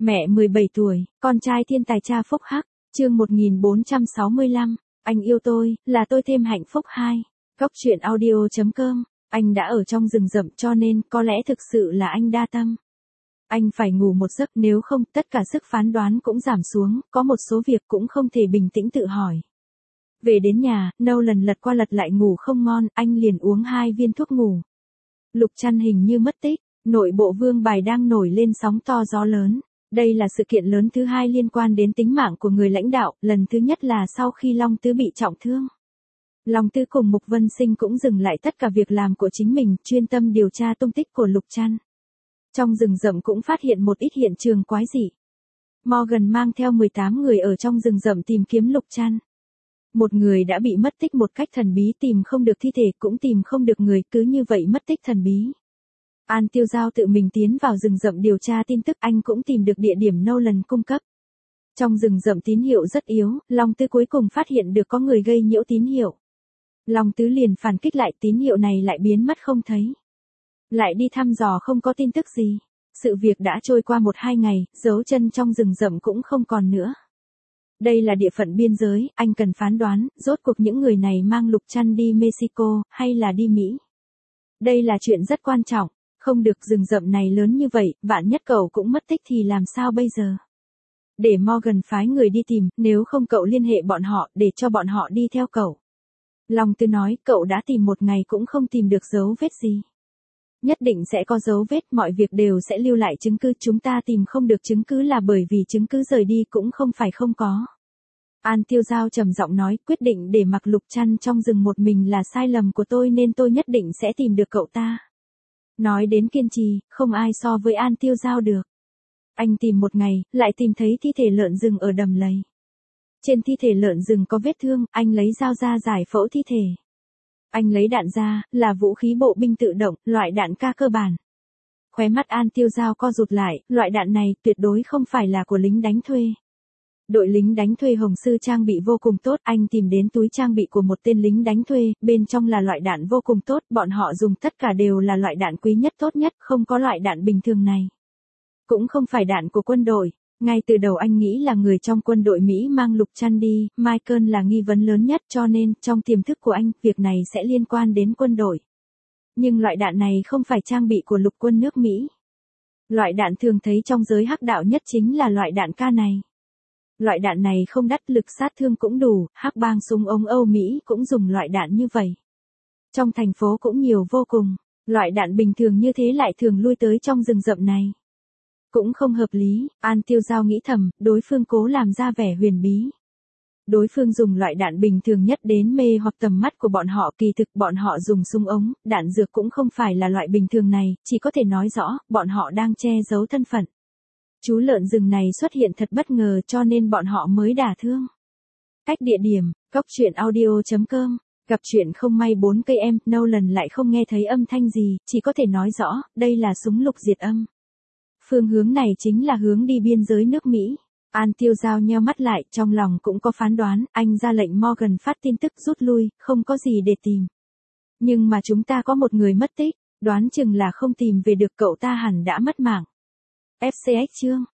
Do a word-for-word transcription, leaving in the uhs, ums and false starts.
Mẹ mười bảy tuổi, con trai thiên tài cha phúc hắc, chương một nghìn bốn trăm sáu mươi lăm, anh yêu tôi, là tôi thêm hạnh phúc hai. Góc truyện audio chấm com, anh đã ở trong rừng rậm cho nên có lẽ thực sự là anh đa tâm. Anh phải ngủ một giấc, nếu không tất cả sức phán đoán cũng giảm xuống, có một số việc cũng không thể bình tĩnh tự hỏi. Về đến nhà, Nâu lần lật qua lật lại ngủ không ngon, anh liền uống hai viên thuốc ngủ. Lục Trăn hình như mất tích, nội bộ Vương Bài đang nổi lên sóng to gió lớn. Đây là sự kiện lớn thứ hai liên quan đến tính mạng của người lãnh đạo, lần thứ nhất là sau khi Long Tứ bị trọng thương. Long Tứ cùng Mục Vân Sinh cũng dừng lại tất cả việc làm của chính mình, chuyên tâm điều tra tung tích của Lục Trăn. Trong rừng rậm cũng phát hiện một ít hiện trường quái dị. Morgan mang theo mười tám người ở trong rừng rậm tìm kiếm Lục Trăn. Một người đã bị mất tích một cách thần bí, tìm không được thi thể cũng tìm không được người, cứ như vậy mất tích thần bí. An Tiêu Giao tự mình tiến vào rừng rậm điều tra tin tức, anh cũng tìm được địa điểm Nolan cung cấp. Trong rừng rậm tín hiệu rất yếu, Long Tứ cuối cùng phát hiện được có người gây nhiễu tín hiệu. Long Tứ liền phản kích lại, tín hiệu này lại biến mất không thấy. Lại đi thăm dò không có tin tức gì. Sự việc đã trôi qua một hai ngày, dấu chân trong rừng rậm cũng không còn nữa. Đây là địa phận biên giới, anh cần phán đoán, rốt cuộc những người này mang Lục Trăn đi Mexico, hay là đi Mỹ. Đây là chuyện rất quan trọng, không được, rừng rậm này lớn như vậy, vạn nhất cậu cũng mất tích thì làm sao bây giờ. Để Morgan phái người đi tìm, nếu không cậu liên hệ bọn họ, để cho bọn họ đi theo cậu. Long Tứ nói, cậu đã tìm một ngày cũng không tìm được dấu vết gì. Nhất định sẽ có dấu vết, mọi việc đều sẽ lưu lại chứng cứ, chúng ta tìm không được chứng cứ là bởi vì chứng cứ rời đi cũng không phải không có. An Tiêu Giao trầm giọng nói, quyết định để mặc Lục Trăn trong rừng một mình là sai lầm của tôi nên tôi nhất định sẽ tìm được cậu ta. Nói đến kiên trì, không ai so với An Tiêu Giao được. Anh tìm một ngày, lại tìm thấy thi thể lợn rừng ở đầm lầy. Trên thi thể lợn rừng có vết thương, anh lấy dao ra giải phẫu thi thể. Anh lấy đạn ra, là vũ khí bộ binh tự động, loại đạn ca cơ bản. Khóe mắt An Tiêu Giao co rụt lại, loại đạn này tuyệt đối không phải là của lính đánh thuê. Đội lính đánh thuê Hồng Sư trang bị vô cùng tốt, anh tìm đến túi trang bị của một tên lính đánh thuê, bên trong là loại đạn vô cùng tốt, bọn họ dùng tất cả đều là loại đạn quý nhất tốt nhất, không có loại đạn bình thường này. Cũng không phải đạn của quân đội, ngay từ đầu anh nghĩ là người trong quân đội Mỹ mang Lục Trăn đi, Michael là nghi vấn lớn nhất cho nên, trong tiềm thức của anh, việc này sẽ liên quan đến quân đội. Nhưng loại đạn này không phải trang bị của lục quân nước Mỹ. Loại đạn thường thấy trong giới hắc đạo nhất chính là loại đạn ca này. Loại đạn này không đắt, lực sát thương cũng đủ, hắc bang súng ống Âu Mỹ cũng dùng loại đạn như vậy. Trong thành phố cũng nhiều vô cùng, loại đạn bình thường như thế lại thường lui tới trong rừng rậm này. Cũng không hợp lý, An Tiêu Giao nghĩ thầm, đối phương cố làm ra vẻ huyền bí. Đối phương dùng loại đạn bình thường nhất đến mê hoặc tầm mắt của bọn họ, kỳ thực bọn họ dùng súng ống, đạn dược cũng không phải là loại bình thường này, chỉ có thể nói rõ, bọn họ đang che giấu thân phận. Chú lợn rừng này xuất hiện thật bất ngờ cho nên bọn họ mới đả thương. Cách địa điểm, góc truyện audio chấm com, gặp chuyện không may bốn cây em, Nolan lại không nghe thấy âm thanh gì, chỉ có thể nói rõ, đây là súng lục diệt âm. Phương hướng này chính là hướng đi biên giới nước Mỹ. An Tiêu Giao nheo mắt lại, trong lòng cũng có phán đoán, anh ra lệnh Morgan phát tin tức rút lui, không có gì để tìm. Nhưng mà chúng ta có một người mất tích, đoán chừng là không tìm về được, cậu ta hẳn đã mất mạng. ép xê ích chương